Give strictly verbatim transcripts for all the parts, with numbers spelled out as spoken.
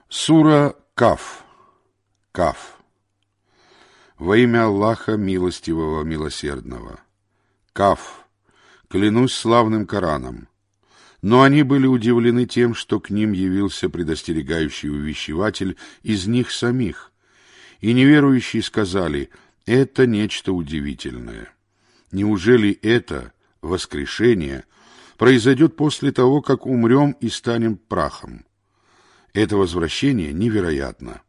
Сура Каф. Каф. Во имя Аллаха Милостивого Милосердного. Каф. Клянусь славным Кораном. Но они были удивлены тем, что к ним явился предостерегающий увещеватель из них самих. И неверующие сказали: это нечто удивительное. Неужели это, воскрешение, произойдет после того, как умрем и станем прахом? Это возвращение невероятно.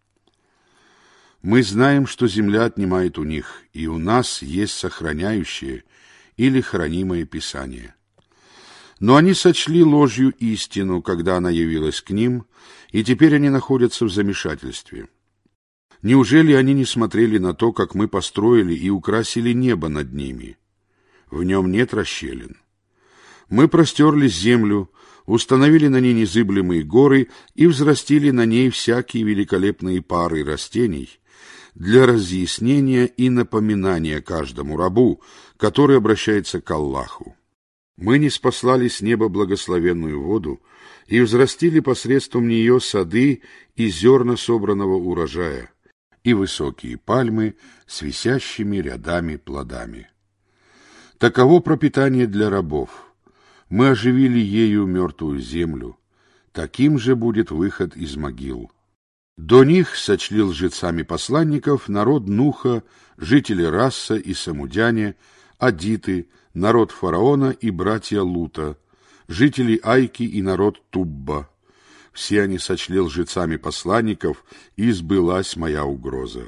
Мы знаем, что земля отнимает у них, и у нас есть сохраняющее или хранимое Писание. Но они сочли ложью истину, когда она явилась к ним, и теперь они находятся в замешательстве. Неужели они не смотрели на то, как мы построили и украсили небо над ними? В нем нет расщелин. Мы простерли землю, установили на ней незыблемые горы и взрастили на ней всякие великолепные пары растений для разъяснения и напоминания каждому рабу, который обращается к Аллаху. Мы ниспослали с неба благословенную воду и взрастили посредством нее сады и зерна собранного урожая, и высокие пальмы с висящими рядами плодами. Таково пропитание для рабов. Мы оживили ею мертвую землю. Таким же будет выход из могил. До них сочли лжецами посланников народ Нуха, жители Расса и Самудяне, адиты, народ фараона и братья Лута, жители Айки и народ Тубба. Все они сочли лжецами посланников, и сбылась моя угроза.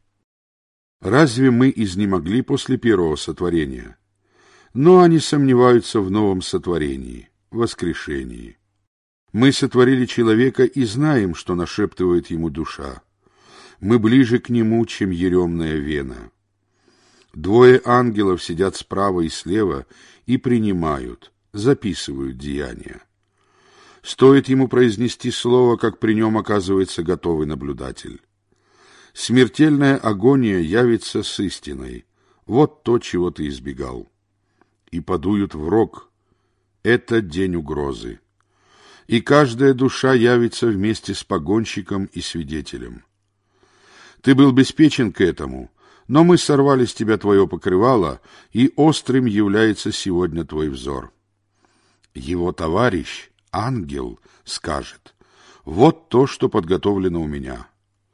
Разве мы изнемогли после первого сотворения? Но они сомневаются в новом сотворении, воскрешении. Мы сотворили человека и знаем, что нашептывает ему душа. Мы ближе к нему, чем еремная вена. Двое ангелов сидят справа и слева и принимают, записывают деяния. Стоит ему произнести слово, как при нем оказывается готовый наблюдатель. Смертельная агония явится с истиной. Вот то, чего ты избегал. И подуют в рог. Это день угрозы. И каждая душа явится вместе с погонщиком и свидетелем. Ты был беспечен к этому, но мы сорвали с тебя твое покрывало, и острым является сегодня твой взор. Его товарищ, ангел, скажет: вот то, что подготовлено у меня.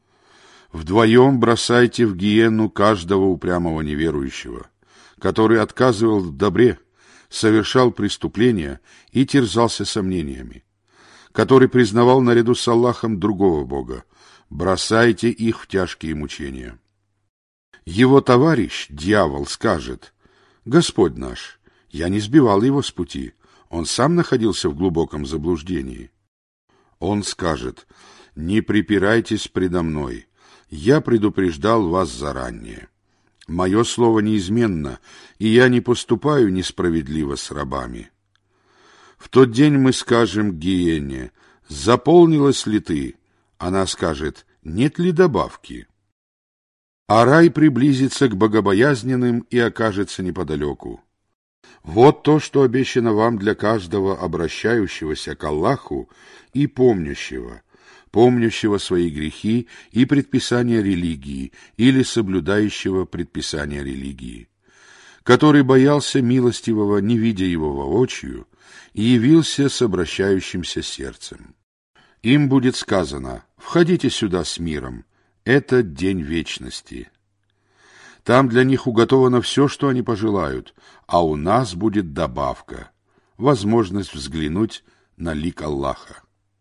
Вдвоем бросайте в гиенну каждого упрямого неверующего, который отказывал в добре, совершал преступления и терзался сомнениями, который признавал наряду с Аллахом другого Бога. Бросайте их в тяжкие мучения. Его товарищ, дьявол, скажет: Господь наш, я не сбивал его с пути, он сам находился в глубоком заблуждении. Он скажет: не припирайтесь предо мной, я предупреждал вас заранее. Мое слово неизменно, и я не поступаю несправедливо с рабами. В тот день мы скажем гиене: заполнилась ли ты? Она скажет: нет ли добавки? А рай приблизится к богобоязненным и окажется неподалеку. Вот то, что обещано вам для каждого обращающегося к Аллаху и помнящего, помнящего свои грехи и предписания религии или соблюдающего предписания религии, который боялся милостивого, не видя его воочию, и явился с обращающимся сердцем. Им будет сказано: входите сюда с миром, это день вечности. Там для них уготовано все, что они пожелают, а у нас будет добавка, возможность взглянуть на лик Аллаха.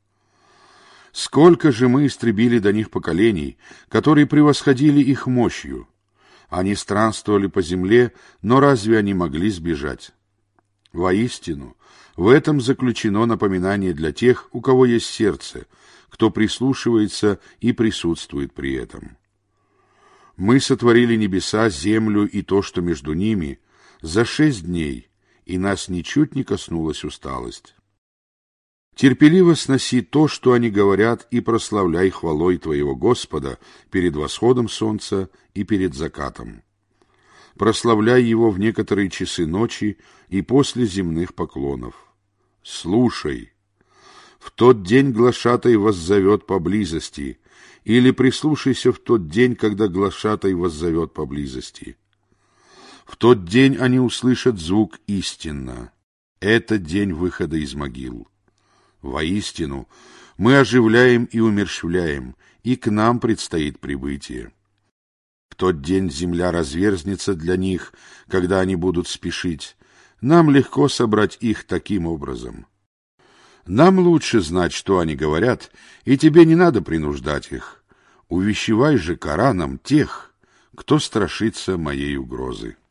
Сколько же мы истребили до них поколений, которые превосходили их мощью. Они странствовали по земле, но разве они могли сбежать? Воистину, в этом заключено напоминание для тех, у кого есть сердце, кто прислушивается и присутствует при этом. Мы сотворили небеса, землю и то, что между ними, за шесть дней, и нас ничуть не коснулась усталость. Терпеливо сноси то, что они говорят, и прославляй хвалой твоего Господа перед восходом солнца и перед закатом. Прославляй его в некоторые часы ночи и после земных поклонов. Слушай. В тот день глашатай воззовет поблизости, или прислушайся в тот день, когда глашатай воззовет поблизости. В тот день они услышат звук истинно. Это день выхода из могил. Воистину, мы оживляем и умерщвляем, и к нам предстоит прибытие. В тот день земля разверзнется для них, когда они будут спешить. Нам легко собрать их таким образом. Нам лучше знать, что они говорят, и тебе не надо принуждать их. Увещевай же Кораном тех, кто страшится моей угрозы.